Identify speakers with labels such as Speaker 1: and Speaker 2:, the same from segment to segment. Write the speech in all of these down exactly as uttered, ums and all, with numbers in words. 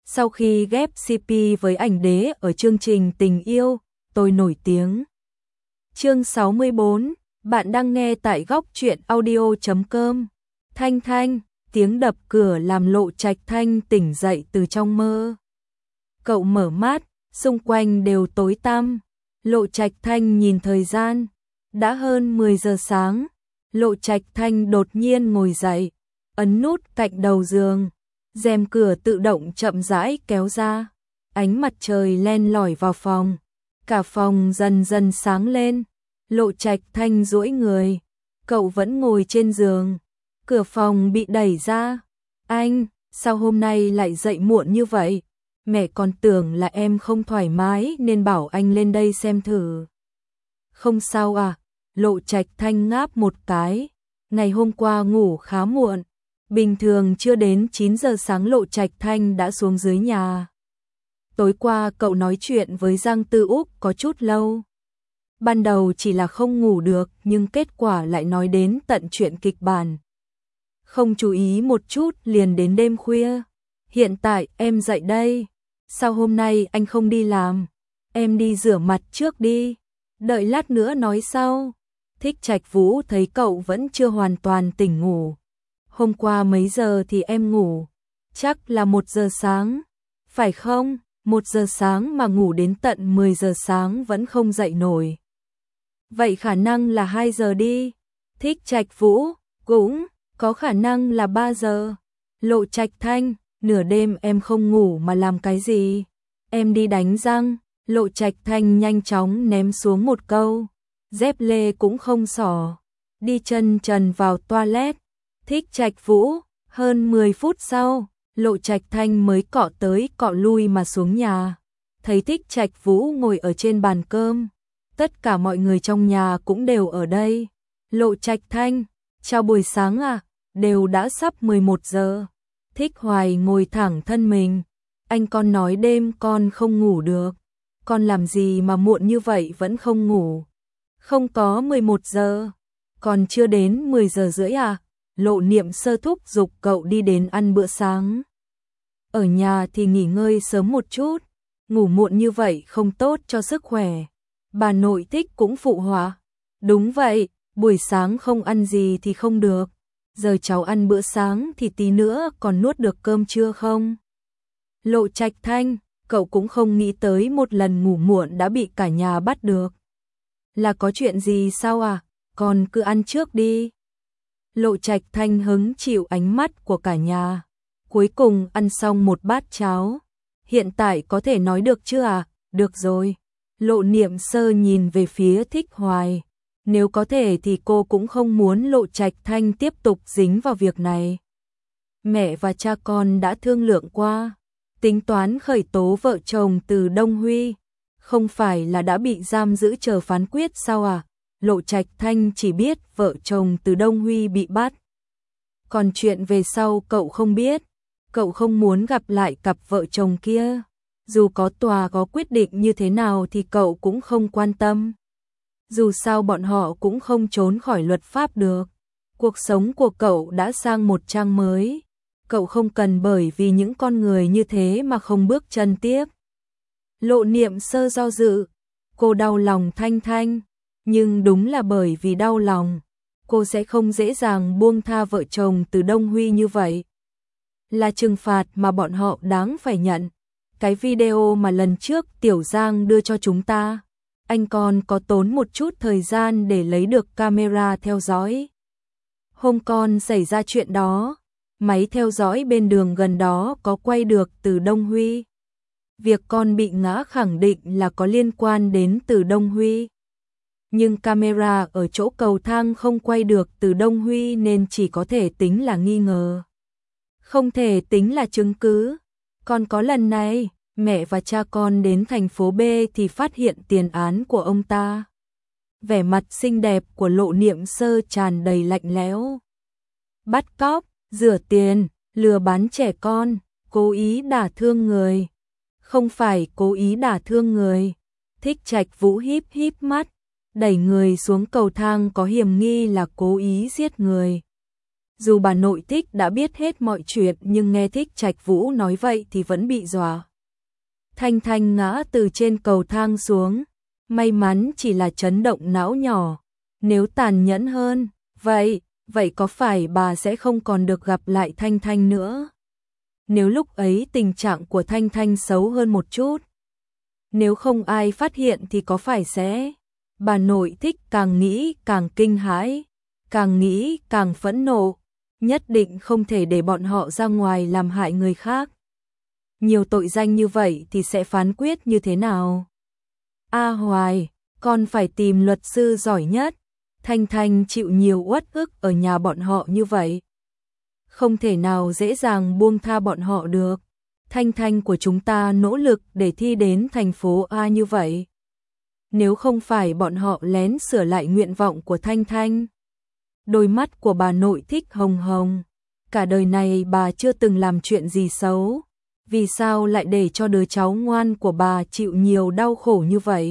Speaker 1: Sau khi ghép xê pê với ảnh đế ở chương trình Tình yêu, tôi nổi tiếng. Chương sáu mươi bốn, bạn đang nghe tại góc truyện audio chấm com. Thanh Thanh, tiếng đập cửa làm Lộ Trạch Thanh tỉnh dậy từ trong mơ. Cậu mở mắt, xung quanh đều tối tăm. Lộ Trạch Thanh nhìn thời gian, đã hơn mười giờ sáng. Lộ Trạch Thanh đột nhiên ngồi dậy, ấn nút cạnh đầu giường. Rèm cửa tự động chậm rãi kéo ra. Ánh mặt trời len lỏi vào phòng. Cả phòng dần dần sáng lên. Lộ Trạch Thanh duỗi người. Cậu vẫn ngồi trên giường. Cửa phòng bị đẩy ra. Anh, sao hôm nay lại dậy muộn như vậy? Mẹ còn tưởng là em không thoải mái nên bảo anh lên đây xem thử. Không sao à? Lộ Trạch Thanh ngáp một cái. Ngày hôm qua ngủ khá muộn. Bình thường chưa đến chín giờ sáng Lộ Trạch Thanh đã xuống dưới nhà. Tối qua cậu nói chuyện với Giang Tư Úc có chút lâu. Ban đầu chỉ là không ngủ được nhưng kết quả lại nói đến tận chuyện kịch bản. Không chú ý một chút liền đến đêm khuya. Hiện tại em dậy đây. Sao hôm nay anh không đi làm? Em đi rửa mặt trước đi. Đợi lát nữa nói sau. Thích Trạch Vũ thấy cậu vẫn chưa hoàn toàn tỉnh ngủ. Hôm qua mấy giờ thì em ngủ? Chắc là một giờ sáng. Phải không? Một giờ sáng mà ngủ đến tận mười giờ sáng vẫn không dậy nổi. Vậy khả năng là hai giờ đi. Thích Trạch Vũ, cũng có khả năng là ba giờ. Lộ Trạch Thanh, nửa đêm em không ngủ mà làm cái gì? Em đi đánh răng. Lộ Trạch Thanh nhanh chóng ném xuống một câu. Dép lê cũng không xỏ. Đi chân trần vào toilet. Thích Trạch Vũ, hơn mười phút sau, Lộ Trạch Thanh mới cọ tới cọ lui mà xuống nhà. Thấy Thích Trạch Vũ ngồi ở trên bàn cơm. Tất cả mọi người trong nhà cũng đều ở đây. Lộ Trạch Thanh, chào buổi sáng à, đều đã sắp mười một giờ. Thích Hoài ngồi thẳng thân mình. Anh con nói đêm con không ngủ được. Con làm gì mà muộn như vậy vẫn không ngủ. Không có mười một giờ, còn chưa đến mười giờ rưỡi à. Lộ Niệm Sơ thúc giục cậu đi đến ăn bữa sáng. Ở nhà thì nghỉ ngơi sớm một chút, ngủ muộn như vậy không tốt cho sức khỏe. Bà nội Thích cũng phụ họa. Đúng vậy, buổi sáng không ăn gì thì không được. Giờ cháu ăn bữa sáng thì tí nữa còn nuốt được cơm trưa không? Lộ Trạch Thanh, cậu cũng không nghĩ tới một lần ngủ muộn đã bị cả nhà bắt được. Là có chuyện gì sao à? Con cứ ăn trước đi. Lộ Trạch Thanh hứng chịu ánh mắt của cả nhà. Cuối cùng ăn xong một bát cháo. Hiện tại có thể nói được chưa à? Được rồi. Lộ Niệm Sơ nhìn về phía Thích Hoài. Nếu có thể thì cô cũng không muốn Lộ Trạch Thanh tiếp tục dính vào việc này. Mẹ và cha con đã thương lượng qua. Tính toán khởi tố vợ chồng Từ Đông Huy. Không phải là đã bị giam giữ chờ phán quyết sao à? Lộ Trạch Thanh chỉ biết vợ chồng Từ Đông Huy bị bắt. Còn chuyện về sau cậu không biết. Cậu không muốn gặp lại cặp vợ chồng kia. Dù có tòa có quyết định như thế nào thì cậu cũng không quan tâm. Dù sao bọn họ cũng không trốn khỏi luật pháp được. Cuộc sống của cậu đã sang một trang mới. Cậu không cần bởi vì những con người như thế mà không bước chân tiếp. Lộ Niệm Sơ do dự. Cô đau lòng Thanh Thanh. Nhưng đúng là bởi vì đau lòng, cô sẽ không dễ dàng buông tha vợ chồng Từ Đông Huy như vậy. Là trừng phạt mà bọn họ đáng phải nhận. Cái video mà lần trước Tiểu Giang đưa cho chúng ta, anh còn có tốn một chút thời gian để lấy được camera theo dõi. Hôm con xảy ra chuyện đó, máy theo dõi bên đường gần đó có quay được Từ Đông Huy. Việc con bị ngã khẳng định là có liên quan đến Từ Đông Huy. Nhưng camera ở chỗ cầu thang không quay được Từ Đông Huy nên chỉ có thể tính là nghi ngờ. Không thể tính là chứng cứ. Còn có lần này, mẹ và cha con đến thành phố B thì phát hiện tiền án của ông ta. Vẻ mặt xinh đẹp của Lộ Niệm Sơ tràn đầy lạnh lẽo. Bắt cóc, rửa tiền, lừa bán trẻ con, cố ý đả thương người. Không phải cố ý đả thương người. Thích Trạch Vũ híp híp mắt. Đẩy người xuống cầu thang có hiểm nghi là cố ý giết người. Dù bà nội Thích đã biết hết mọi chuyện nhưng nghe Thích Trạch Vũ nói vậy thì vẫn bị dọa. Thanh Thanh ngã từ trên cầu thang xuống, may mắn chỉ là chấn động não nhỏ, nếu tàn nhẫn hơn, vậy, vậy có phải bà sẽ không còn được gặp lại Thanh Thanh nữa? Nếu lúc ấy tình trạng của Thanh Thanh xấu hơn một chút, nếu không ai phát hiện thì có phải sẽ... Bà nội Thích càng nghĩ càng kinh hãi, càng nghĩ càng phẫn nộ, nhất định không thể để bọn họ ra ngoài làm hại người khác. Nhiều tội danh như vậy thì sẽ phán quyết như thế nào? A Hoài, con phải tìm luật sư giỏi nhất. Thanh Thanh chịu nhiều uất ức ở nhà bọn họ như vậy, không thể nào dễ dàng buông tha bọn họ được. Thanh Thanh của chúng ta nỗ lực để thi đến thành phố A như vậy. Nếu không phải bọn họ lén sửa lại nguyện vọng của Thanh Thanh. Đôi mắt của bà nội Thích hồng hồng. Cả đời này bà chưa từng làm chuyện gì xấu. Vì sao lại để cho đứa cháu ngoan của bà chịu nhiều đau khổ như vậy?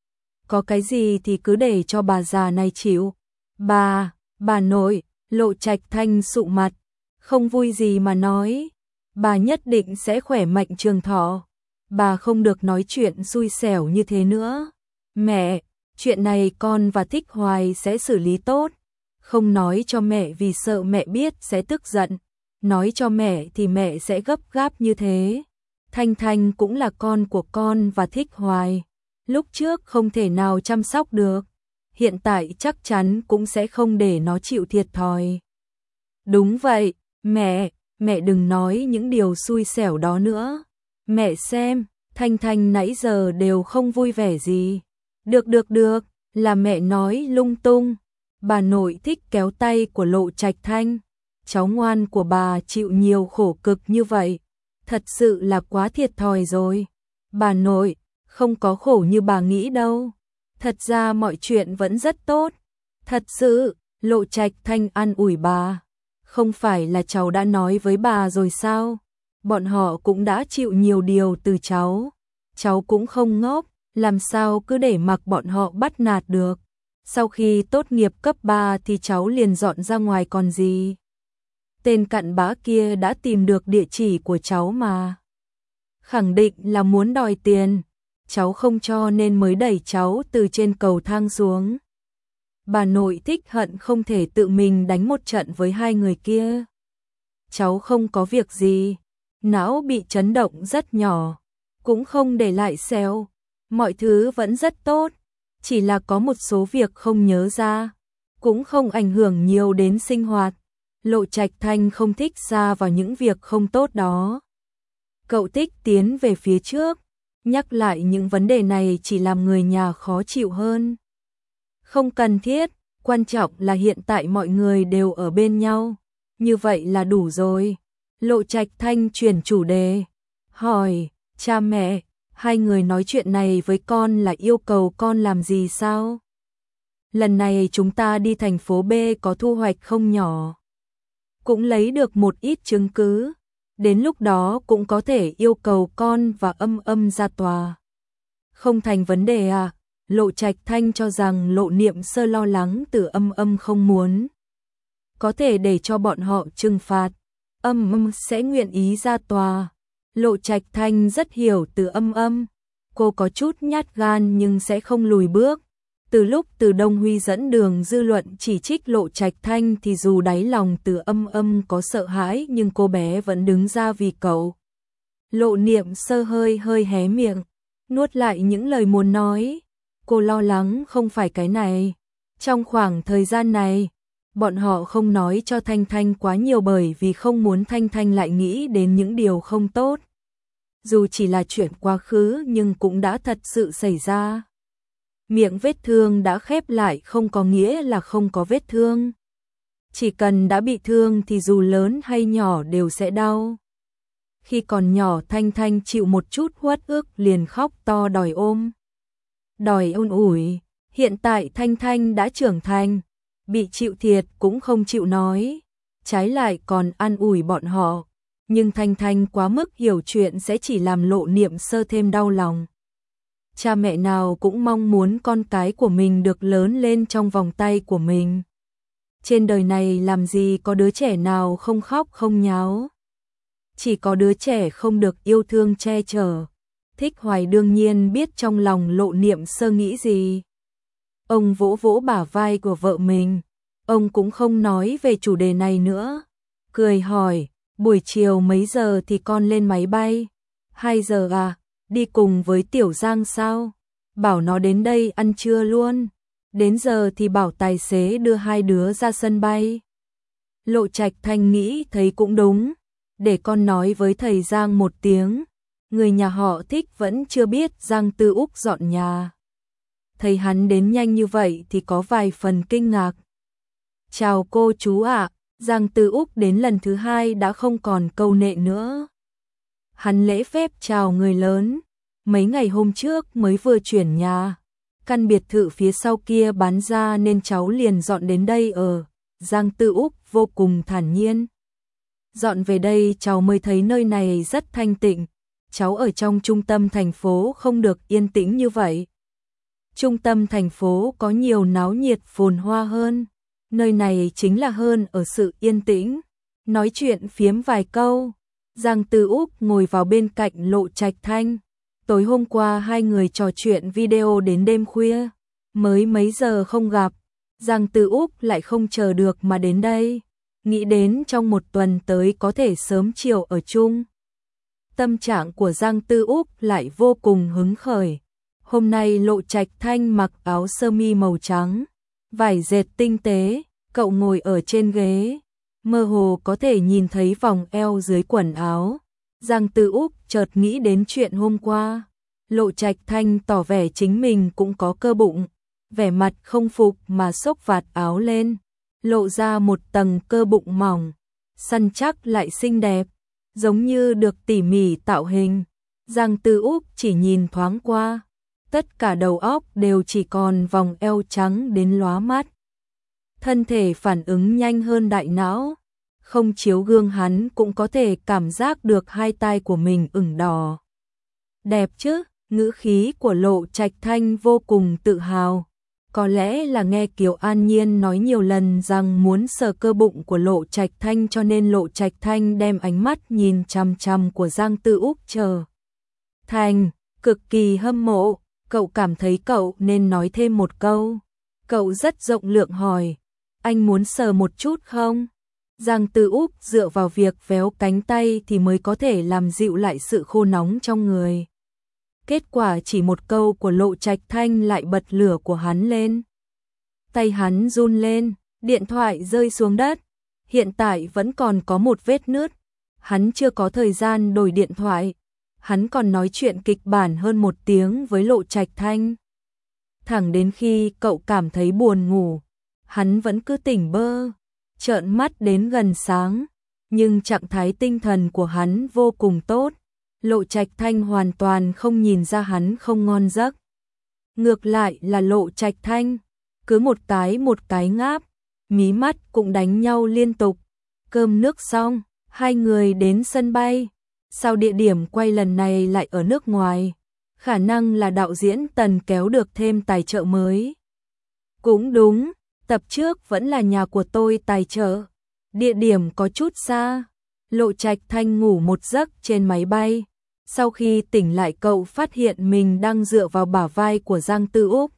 Speaker 1: Có cái gì thì cứ để cho bà già này chịu. Bà, bà nội, Lộ Trạch Thanh sụ mặt, không vui gì mà nói. Bà nhất định sẽ khỏe mạnh trường thọ. Bà không được nói chuyện xui xẻo như thế nữa. Mẹ, chuyện này con và Thích Hoài sẽ xử lý tốt. Không nói cho mẹ vì sợ mẹ biết sẽ tức giận. Nói cho mẹ thì mẹ sẽ gấp gáp như thế. Thanh Thanh cũng là con của con và Thích Hoài. Lúc trước không thể nào chăm sóc được. Hiện tại chắc chắn cũng sẽ không để nó chịu thiệt thòi. Đúng vậy, mẹ, mẹ đừng nói những điều xui xẻo đó nữa. Mẹ xem, Thanh Thanh nãy giờ đều không vui vẻ gì. Được được được, là mẹ nói lung tung. Bà nội Thích kéo tay của Lộ Trạch Thanh. Cháu ngoan của bà chịu nhiều khổ cực như vậy. Thật sự là quá thiệt thòi rồi. Bà nội, không có khổ như bà nghĩ đâu. Thật ra mọi chuyện vẫn rất tốt. Thật sự, Lộ Trạch Thanh an ủi bà. Không phải là cháu đã nói với bà rồi sao? Bọn họ cũng đã chịu nhiều điều từ cháu. Cháu cũng không ngốc, làm sao cứ để mặc bọn họ bắt nạt được. Sau khi tốt nghiệp cấp ba thì cháu liền dọn ra ngoài còn gì. Tên cặn bã kia đã tìm được địa chỉ của cháu mà. Khẳng định là muốn đòi tiền. Cháu không cho nên mới đẩy cháu từ trên cầu thang xuống. Bà nội Thích hận không thể tự mình đánh một trận với hai người kia. Cháu không có việc gì. Não bị chấn động rất nhỏ. Cũng không để lại sẹo. Mọi thứ vẫn rất tốt. Chỉ là có một số việc không nhớ ra. Cũng không ảnh hưởng nhiều đến sinh hoạt. Lộ Trạch Thanh không thích xa vào những việc không tốt đó. Cậu Tích tiến về phía trước. Nhắc lại những vấn đề này chỉ làm người nhà khó chịu hơn. Không cần thiết, quan trọng là hiện tại mọi người đều ở bên nhau. Như vậy là đủ rồi. Lộ Trạch Thanh chuyển chủ đề. Hỏi, cha mẹ, hai người nói chuyện này với con là yêu cầu con làm gì sao? Lần này chúng ta đi thành phố B có thu hoạch không nhỏ. Cũng lấy được một ít chứng cứ. Đến lúc đó cũng có thể yêu cầu con và Âm Âm ra tòa. Không thành vấn đề à? Lộ Trạch Thanh cho rằng Lộ Niệm Sơ lo lắng từ Âm Âm không muốn. Có thể để cho bọn họ trừng phạt. Âm Âm sẽ nguyện ý ra tòa. Lộ Trạch Thanh rất hiểu từ Âm Âm. Cô có chút nhát gan nhưng sẽ không lùi bước. Từ lúc Từ Đông Huy dẫn đường dư luận chỉ trích Lộ Trạch Thanh thì dù đáy lòng Từ Âm Âm có sợ hãi nhưng cô bé vẫn đứng ra vì cậu. Lộ Niệm Sơ hơi hơi hé miệng, nuốt lại những lời muốn nói. Cô lo lắng không phải cái này. Trong khoảng thời gian này, bọn họ không nói cho Thanh Thanh quá nhiều bởi vì không muốn Thanh Thanh lại nghĩ đến những điều không tốt. Dù chỉ là chuyện quá khứ nhưng cũng đã thật sự xảy ra. Miệng vết thương đã khép lại không có nghĩa là không có vết thương. Chỉ cần đã bị thương thì dù lớn hay nhỏ đều sẽ đau. Khi còn nhỏ Thanh Thanh chịu một chút uất ức liền khóc to đòi ôm. Đòi ôn ủi. Hiện tại Thanh Thanh đã trưởng thành. Bị chịu thiệt cũng không chịu nói. Trái lại còn an ủi bọn họ. Nhưng Thanh Thanh quá mức hiểu chuyện sẽ chỉ làm Lộ Niệm Sơ thêm đau lòng. Cha mẹ nào cũng mong muốn con cái của mình được lớn lên trong vòng tay của mình. Trên đời này làm gì có đứa trẻ nào không khóc không nháo. Chỉ có đứa trẻ không được yêu thương che chở. Thích Hoài đương nhiên biết trong lòng Lộ Niệm Sơ nghĩ gì. Ông vỗ vỗ bả vai của vợ mình. Ông cũng không nói về chủ đề này nữa. Cười hỏi, buổi chiều mấy giờ thì con lên máy bay? Hai giờ à, đi cùng với Tiểu Giang sao? Bảo nó đến đây ăn trưa luôn. Đến giờ thì bảo tài xế đưa hai đứa ra sân bay. Lộ Trạch Thanh nghĩ thấy cũng đúng. Để con nói với thầy Giang một tiếng. Người nhà họ Thích vẫn chưa biết Giang Tư Úc dọn nhà. Thấy hắn đến nhanh như vậy thì có vài phần kinh ngạc. Chào cô chú ạ, Giang Tư Úc đến lần thứ hai đã không còn câu nệ nữa. Hắn lễ phép chào người lớn. Mấy ngày hôm trước mới vừa chuyển nhà. Căn biệt thự phía sau kia bán ra nên cháu liền dọn đến đây ở. Giang Tư Úc vô cùng thản nhiên. Dọn về đây cháu mới thấy nơi này rất thanh tịnh. Cháu ở trong trung tâm thành phố không được yên tĩnh như vậy. Trung tâm thành phố có nhiều náo nhiệt phồn hoa hơn. Nơi này chính là hơn ở sự yên tĩnh. Nói chuyện phiếm vài câu. Giang Tư Úc ngồi vào bên cạnh Lộ Trạch Thanh. Tối hôm qua hai người trò chuyện video đến đêm khuya. Mới mấy giờ không gặp. Giang Tư Úc lại không chờ được mà đến đây. Nghĩ đến trong một tuần tới có thể sớm chiều ở chung. Tâm trạng của Giang Tư Úc lại vô cùng hứng khởi. Hôm nay Lộ Trạch Thanh mặc áo sơ mi màu trắng, vải dệt tinh tế, cậu ngồi ở trên ghế, mơ hồ có thể nhìn thấy vòng eo dưới quần áo. Giang Tư Úc chợt nghĩ đến chuyện hôm qua. Lộ Trạch Thanh tỏ vẻ chính mình cũng có cơ bụng, vẻ mặt không phục mà xốc vạt áo lên, lộ ra một tầng cơ bụng mỏng, săn chắc lại xinh đẹp, giống như được tỉ mỉ tạo hình. Giang Tư Úc chỉ nhìn thoáng qua, tất cả đầu óc đều chỉ còn vòng eo trắng đến lóa mắt. Thân thể phản ứng nhanh hơn đại não, không chiếu gương hắn cũng có thể cảm giác được hai tai của mình ửng đỏ. Đẹp chứ, ngữ khí của Lộ Trạch Thanh vô cùng tự hào. Có lẽ là nghe Kiều An Nhiên nói nhiều lần rằng muốn sờ cơ bụng của Lộ Trạch Thanh cho nên Lộ Trạch Thanh đem ánh mắt nhìn chằm chằm của Giang Tư Úc chờ. Thành, cực kỳ hâm mộ, cậu cảm thấy cậu nên nói thêm một câu. Cậu rất rộng lượng hỏi, anh muốn sờ một chút không? Giang Tư Úc dựa vào việc véo cánh tay thì mới có thể làm dịu lại sự khô nóng trong người. Kết quả chỉ một câu của Lộ Trạch Thanh lại bật lửa của hắn lên. Tay hắn run lên, điện thoại rơi xuống đất. Hiện tại vẫn còn có một vết nứt. Hắn chưa có thời gian đổi điện thoại. Hắn còn nói chuyện kịch bản hơn một tiếng với Lộ Trạch Thanh. Thẳng đến khi cậu cảm thấy buồn ngủ, hắn vẫn cứ tỉnh bơ, trợn mắt đến gần sáng. Nhưng trạng thái tinh thần của hắn vô cùng tốt. Lộ Trạch Thanh hoàn toàn không nhìn ra hắn không ngon giấc. Ngược lại là Lộ Trạch Thanh, cứ một cái một cái ngáp, mí mắt cũng đánh nhau liên tục. Cơm nước xong, hai người đến sân bay. Sao địa điểm quay lần này lại ở nước ngoài? Khả năng là đạo diễn Tần kéo được thêm tài trợ mới. Cũng đúng, tập trước vẫn là nhà của tôi tài trợ. Địa điểm có chút xa. Lộ Trạch Thanh ngủ một giấc trên máy bay. Sau khi tỉnh lại cậu phát hiện mình đang dựa vào bả vai của Giang Tư Úc.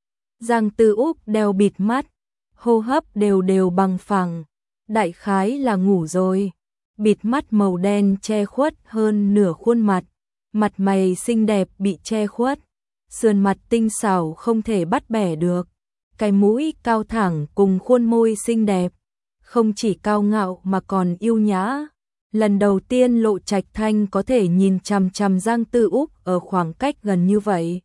Speaker 1: Giang Tư Úc đeo bịt mắt, hô hấp đều đều bằng phẳng, đại khái là ngủ rồi. Bịt mắt màu đen che khuất hơn nửa khuôn mặt, mặt mày xinh đẹp bị che khuất, sườn mặt tinh xảo không thể bắt bẻ được, cái mũi cao thẳng cùng khuôn môi xinh đẹp, không chỉ cao ngạo mà còn yêu nhã. Lần đầu tiên Lộ Trạch Thanh có thể nhìn chằm chằm Giang Tư Úc ở khoảng cách gần như vậy.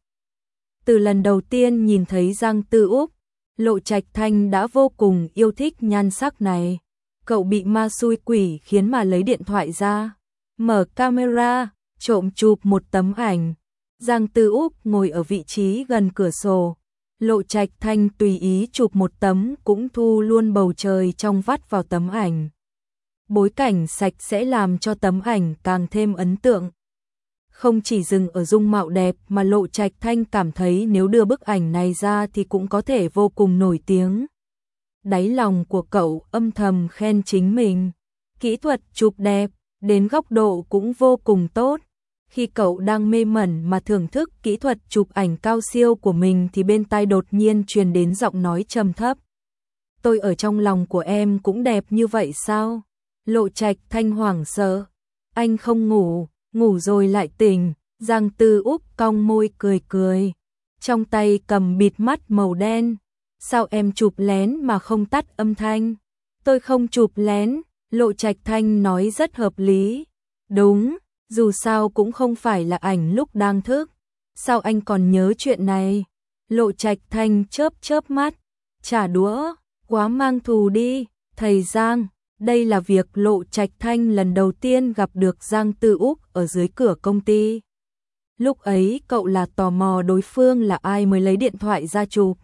Speaker 1: Từ lần đầu tiên nhìn thấy Giang Tư Úc, Lộ Trạch Thanh đã vô cùng yêu thích nhan sắc này. Cậu bị ma xui quỷ khiến mà lấy điện thoại ra, mở camera, trộm chụp một tấm ảnh. Giang Tư Úc ngồi ở vị trí gần cửa sổ. Lộ Trạch Thanh tùy ý chụp một tấm cũng thu luôn bầu trời trong vắt vào tấm ảnh. Bối cảnh sạch sẽ làm cho tấm ảnh càng thêm ấn tượng. Không chỉ dừng ở dung mạo đẹp mà Lộ Trạch Thanh cảm thấy nếu đưa bức ảnh này ra thì cũng có thể vô cùng nổi tiếng. đáy lòng của cậu âm thầm khen chính mình. Kỹ thuật chụp đẹp, đến góc độ cũng vô cùng tốt. Khi cậu đang mê mẩn mà thưởng thức kỹ thuật chụp ảnh cao siêu của mình thì bên tai đột nhiên truyền đến giọng nói trầm thấp. Tôi ở trong lòng của em cũng đẹp như vậy sao? Lộ Trạch Thanh hoảng sợ. Anh không ngủ, ngủ rồi lại tỉnh. Giang Tư Úc cong môi cười cười. Trong tay cầm bịt mắt màu đen. Sao em chụp lén mà không tắt âm thanh? Tôi không chụp lén, Lộ Trạch Thanh nói rất hợp lý. Đúng, dù sao cũng không phải là ảnh lúc đang thức. Sao anh còn nhớ chuyện này? Lộ Trạch Thanh chớp chớp mắt. Trả đũa, quá mang thù đi, thầy Giang. Đây là việc Lộ Trạch Thanh lần đầu tiên gặp được Giang Tư Úc ở dưới cửa công ty. Lúc ấy cậu là tò mò đối phương là ai mới lấy điện thoại ra chụp.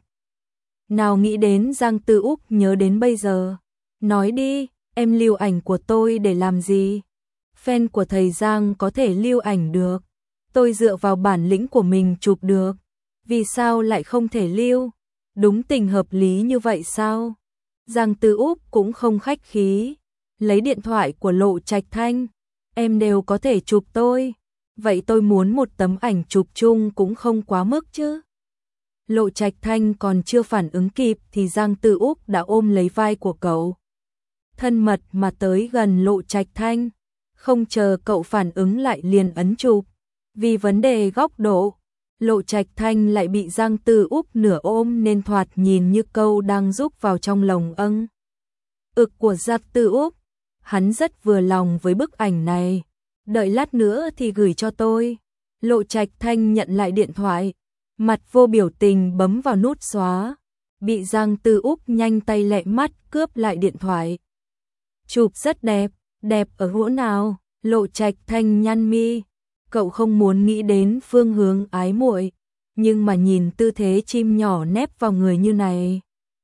Speaker 1: Nào nghĩ đến Giang Tư Úc nhớ đến bây giờ. Nói đi, em lưu ảnh của tôi để làm gì? Fan của thầy Giang có thể lưu ảnh được. Tôi dựa vào bản lĩnh của mình chụp được. Vì sao lại không thể lưu? Đúng tình hợp lý như vậy sao? Giang Tư Úc cũng không khách khí. Lấy điện thoại của Lộ Trạch Thanh. Em đều có thể chụp tôi. Vậy tôi muốn một tấm ảnh chụp chung cũng không quá mức chứ. Lộ Trạch Thanh còn chưa phản ứng kịp thì Giang Tư Úc đã ôm lấy vai của cậu. Thân mật mà tới gần Lộ Trạch Thanh. Không chờ cậu phản ứng lại liền ấn chụp. Vì vấn đề góc độ, Lộ Trạch Thanh lại bị Giang Tư Úc nửa ôm nên thoạt nhìn như câu đang rúc vào trong lồng âng. Ực của Giang Tư Úc. Hắn rất vừa lòng với bức ảnh này. Đợi lát nữa thì gửi cho tôi. Lộ Trạch Thanh nhận lại điện thoại. Mặt vô biểu tình bấm vào nút xóa. Bị Giang Tư Úc nhanh tay lẹ mắt cướp lại điện thoại. Chụp rất đẹp. Đẹp ở chỗ nào? Lộ Trạch Thanh nhăn mi. Cậu không muốn nghĩ đến phương hướng ái muội, nhưng mà nhìn tư thế chim nhỏ nép vào người như này.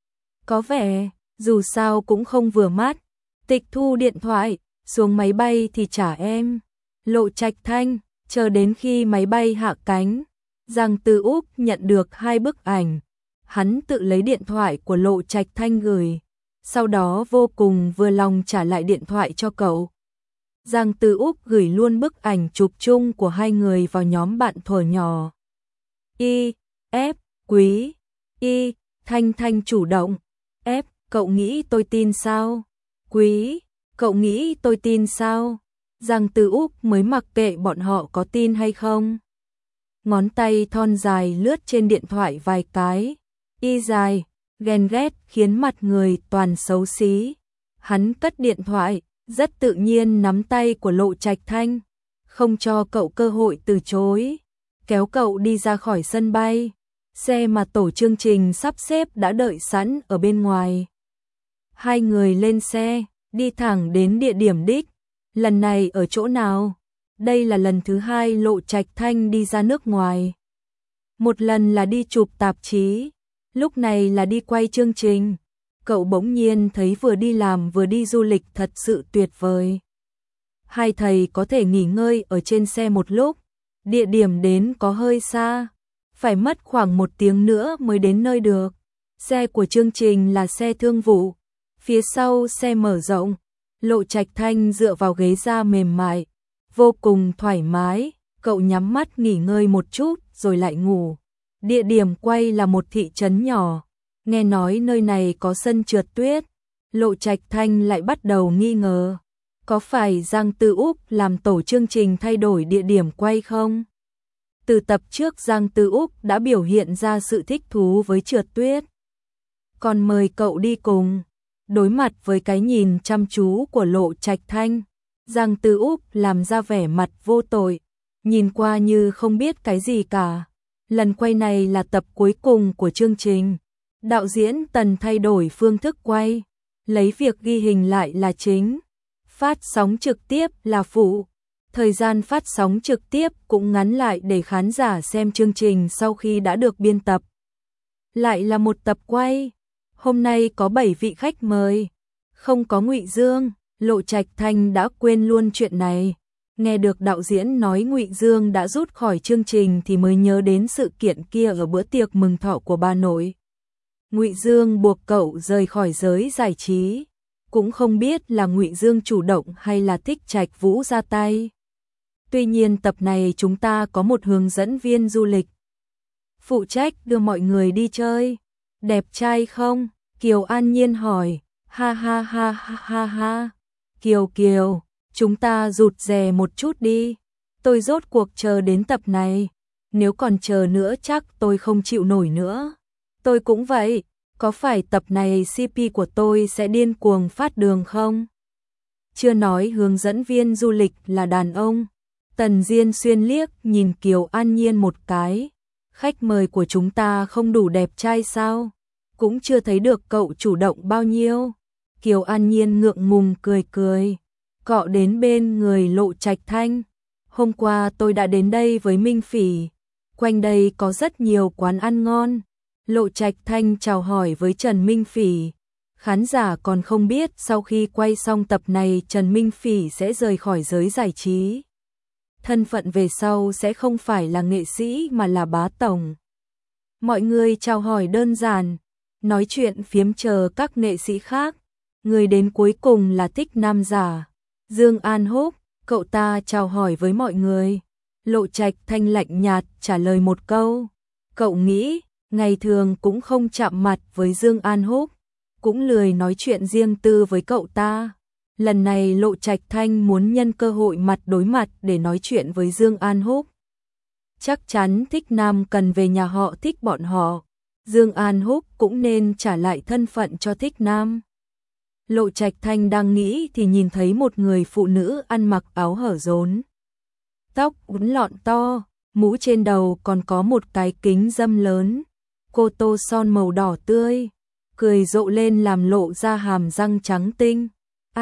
Speaker 1: Có vẻ, dù sao cũng không vừa mắt. Tịch thu điện thoại, xuống máy bay thì trả em. Lộ Trạch Thanh, chờ đến khi máy bay hạ cánh. Giang Tư Úc nhận được hai bức ảnh. Hắn tự lấy điện thoại của Lộ Trạch Thanh gửi. Sau đó vô cùng vừa lòng trả lại điện thoại cho cậu. Giang Tư Úc gửi luôn bức ảnh chụp chung của hai người vào nhóm bạn thuở nhỏ. Y, F, quý, Y, Thanh Thanh chủ động. F, cậu nghĩ tôi tin sao? Quý, cậu nghĩ tôi tin sao? Giang Tư Úc mới mặc kệ bọn họ có tin hay không. Ngón tay thon dài lướt trên điện thoại vài cái. Y dài, ghen ghét khiến mặt người toàn xấu xí. Hắn cất điện thoại, rất tự nhiên nắm tay của Lộ Trạch Thanh, không cho cậu cơ hội từ chối, kéo cậu đi ra khỏi sân bay. Xe mà tổ chương trình sắp xếp đã đợi sẵn ở bên ngoài. Hai người lên xe, đi thẳng đến địa điểm đích. Lần này ở chỗ nào? Đây là lần thứ hai Lộ Trạch Thanh đi ra nước ngoài. Một lần là đi chụp tạp chí, lúc này là đi quay chương trình. Cậu bỗng nhiên thấy vừa đi làm vừa đi du lịch thật sự tuyệt vời. Hai thầy có thể nghỉ ngơi ở trên xe một lúc. Địa điểm đến có hơi xa, phải mất khoảng một tiếng nữa mới đến nơi được. Xe của chương trình là xe thương vụ, phía sau xe mở rộng. Lộ Trạch Thanh dựa vào ghế da mềm mại, vô cùng thoải mái. Cậu nhắm mắt nghỉ ngơi một chút rồi lại ngủ. Địa điểm quay là một thị trấn nhỏ. Nghe nói nơi này có sân trượt tuyết. Lộ Trạch Thanh lại bắt đầu nghi ngờ. Có phải Giang Tư Úc làm tổ chương trình thay đổi địa điểm quay không? Từ tập trước Giang Tư Úc đã biểu hiện ra sự thích thú với trượt tuyết. Còn mời cậu đi cùng. Đối mặt với cái nhìn chăm chú của Lộ Trạch Thanh, Giang Tư Úc làm ra vẻ mặt vô tội, nhìn qua như không biết cái gì cả. Lần quay này là tập cuối cùng của chương trình. Đạo diễn Tần thay đổi phương thức quay, lấy việc ghi hình lại là chính, phát sóng trực tiếp là phụ. Thời gian phát sóng trực tiếp cũng ngắn lại để khán giả xem chương trình sau khi đã được biên tập. Lại là một tập quay. Hôm nay có bảy vị khách mời, không có Ngụy Dương. Lộ Trạch Thanh đã quên luôn chuyện này. Nghe được đạo diễn nói Ngụy Dương đã rút khỏi chương trình thì mới nhớ đến sự kiện kia ở bữa tiệc mừng thọ của bà nội. Ngụy Dương buộc cậu rời khỏi giới giải trí, cũng không biết là Ngụy Dương chủ động hay là Thích Trạch Vũ ra tay. Tuy nhiên tập này chúng ta có một hướng dẫn viên du lịch phụ trách đưa mọi người đi chơi. Đẹp trai không? Kiều An Nhiên hỏi. Ha ha ha ha ha ha. Kiều Kiều, chúng ta rụt rè một chút đi. Tôi rốt cuộc chờ đến tập này. Nếu còn chờ nữa chắc tôi không chịu nổi nữa. Tôi cũng vậy. Có phải tập này xê pê của tôi sẽ điên cuồng phát đường không? Chưa nói hướng dẫn viên du lịch là đàn ông. Tần Diên Xuyên liếc nhìn Kiều An Nhiên một cái. Khách mời của chúng ta không đủ đẹp trai sao? Cũng chưa thấy được cậu chủ động bao nhiêu. Kiều An Nhiên ngượng ngùng cười cười, cọ đến bên người Lộ Trạch Thanh. Hôm qua tôi đã đến đây với Minh Phỉ. Quanh đây có rất nhiều quán ăn ngon. Lộ Trạch Thanh chào hỏi với Trần Minh Phỉ. Khán giả còn không biết sau khi quay xong tập này Trần Minh Phỉ sẽ rời khỏi giới giải trí. Thân phận về sau sẽ không phải là nghệ sĩ mà là bá tổng. Mọi người chào hỏi đơn giản, nói chuyện phiếm chờ các nghệ sĩ khác. Người đến cuối cùng là Thích Nam giả, Dương An Húc, cậu ta chào hỏi với mọi người. Lộ Trạch Thanh lạnh nhạt trả lời một câu. Cậu nghĩ, ngày thường cũng không chạm mặt với Dương An Húc, cũng lười nói chuyện riêng tư với cậu ta. Lần này Lộ Trạch Thanh muốn nhân cơ hội mặt đối mặt để nói chuyện với Dương An Húc. Chắc chắn Thích Nam cần về nhà họ Thích bọn họ. Dương An Húc cũng nên trả lại thân phận cho Thích Nam. Lộ Trạch Thanh đang nghĩ thì nhìn thấy một người phụ nữ ăn mặc áo hở rốn. Tóc uốn lọn to, mũ trên đầu còn có một cái kính râm lớn. Cô tô son màu đỏ tươi, cười rộ lên làm lộ ra hàm răng trắng tinh. A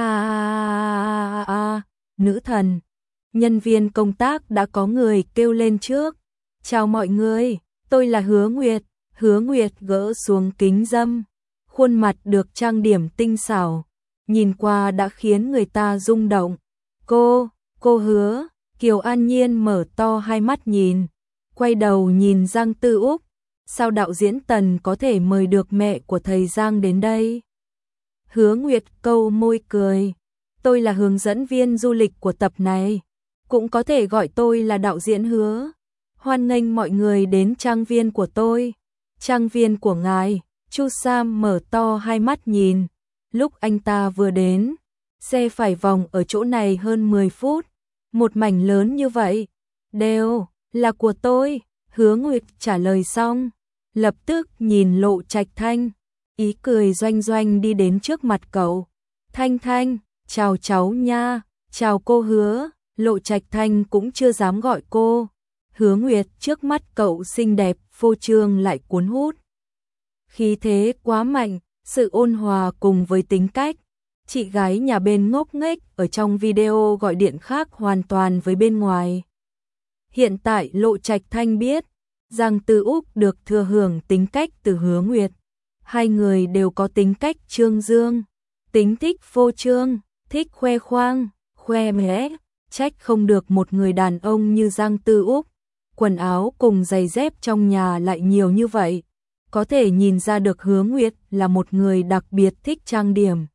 Speaker 1: a a a, nữ thần. Nhân viên công tác đã có người kêu lên trước. Chào mọi người, tôi là Hứa Nguyệt. Hứa Nguyệt gỡ xuống kính râm, khuôn mặt được trang điểm tinh xảo, nhìn qua đã khiến người ta rung động. Cô, cô Hứa. Kiều An Nhiên mở to hai mắt nhìn, quay đầu nhìn Giang Tư Úc. Sao đạo diễn Tần có thể mời được mẹ của thầy Giang đến đây? Hứa Nguyệt câu môi cười. Tôi là hướng dẫn viên du lịch của tập này. Cũng có thể gọi tôi là đạo diễn Hứa. Hoan nghênh mọi người đến trang viên của tôi. Trang viên của ngài. Chu Sam mở to hai mắt nhìn. Lúc anh ta vừa đến, xe phải vòng ở chỗ này hơn mười phút. Một mảnh lớn như vậy, đều là của tôi. Hứa Nguyệt trả lời xong, lập tức nhìn Lộ Trạch Thanh, ý cười doanh doanh đi đến trước mặt cậu. Thanh Thanh, chào cháu nha, chào cô Hứa. Lộ Trạch Thanh cũng chưa dám gọi cô. Hứa Nguyệt trước mắt cậu xinh đẹp, phô trương lại cuốn hút. Khí thế quá mạnh, sự ôn hòa cùng với tính cách. Chị gái nhà bên ngốc nghếch ở trong video gọi điện khác hoàn toàn với bên ngoài. Hiện tại Lộ Trạch Thanh biết, Giang Tư Úc được thừa hưởng tính cách từ Hứa Nguyệt. Hai người đều có tính cách trương dương, tính thích phô trương, thích khoe khoang, khoe mẽ, trách không được một người đàn ông như Giang Tư Úc. Quần áo cùng giày dép trong nhà lại nhiều như vậy. Có thể nhìn ra được Hứa Nguyệt là một người đặc biệt thích trang điểm.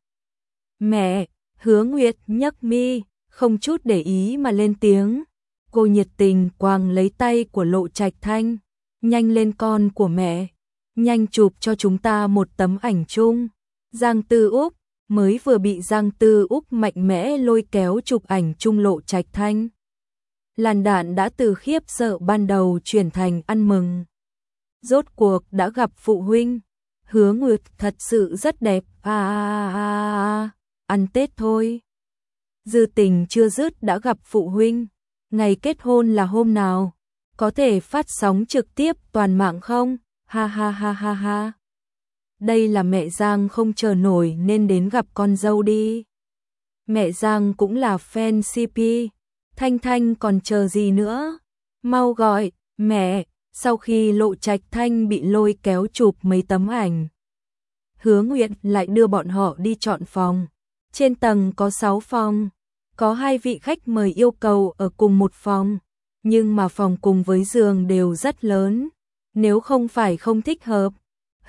Speaker 1: Mẹ, Hứa Nguyệt nhấc mi, không chút để ý mà lên tiếng. Cô nhiệt tình quàng lấy tay của Lộ Trạch Thanh. Nhanh lên con của mẹ, nhanh chụp cho chúng ta một tấm ảnh chung. Giang Tư Úc, mới vừa bị Giang Tư Úc mạnh mẽ lôi kéo chụp ảnh chung Lộ Trạch Thanh. Làn đạn đã từ khiếp sợ ban đầu chuyển thành ăn mừng. Rốt cuộc đã gặp phụ huynh. Hứa Nguyệt thật sự rất đẹp. À, à, à, à, ăn Tết thôi. Dư tình chưa dứt đã gặp phụ huynh. Ngày kết hôn là hôm nào? Có thể phát sóng trực tiếp toàn mạng không? Ha ha ha ha ha. Đây là mẹ Giang không chờ nổi nên đến gặp con dâu đi. Mẹ Giang cũng là fan xê pê. Thanh Thanh còn chờ gì nữa? Mau gọi, mẹ. Sau khi Lộ Trạch Thanh bị lôi kéo chụp mấy tấm ảnh, Hứa Nguyệt lại đưa bọn họ đi chọn phòng. Trên tầng có sáu phòng, có hai vị khách mời yêu cầu ở cùng một phòng, nhưng mà phòng cùng với giường đều rất lớn, nếu không phải không thích hợp.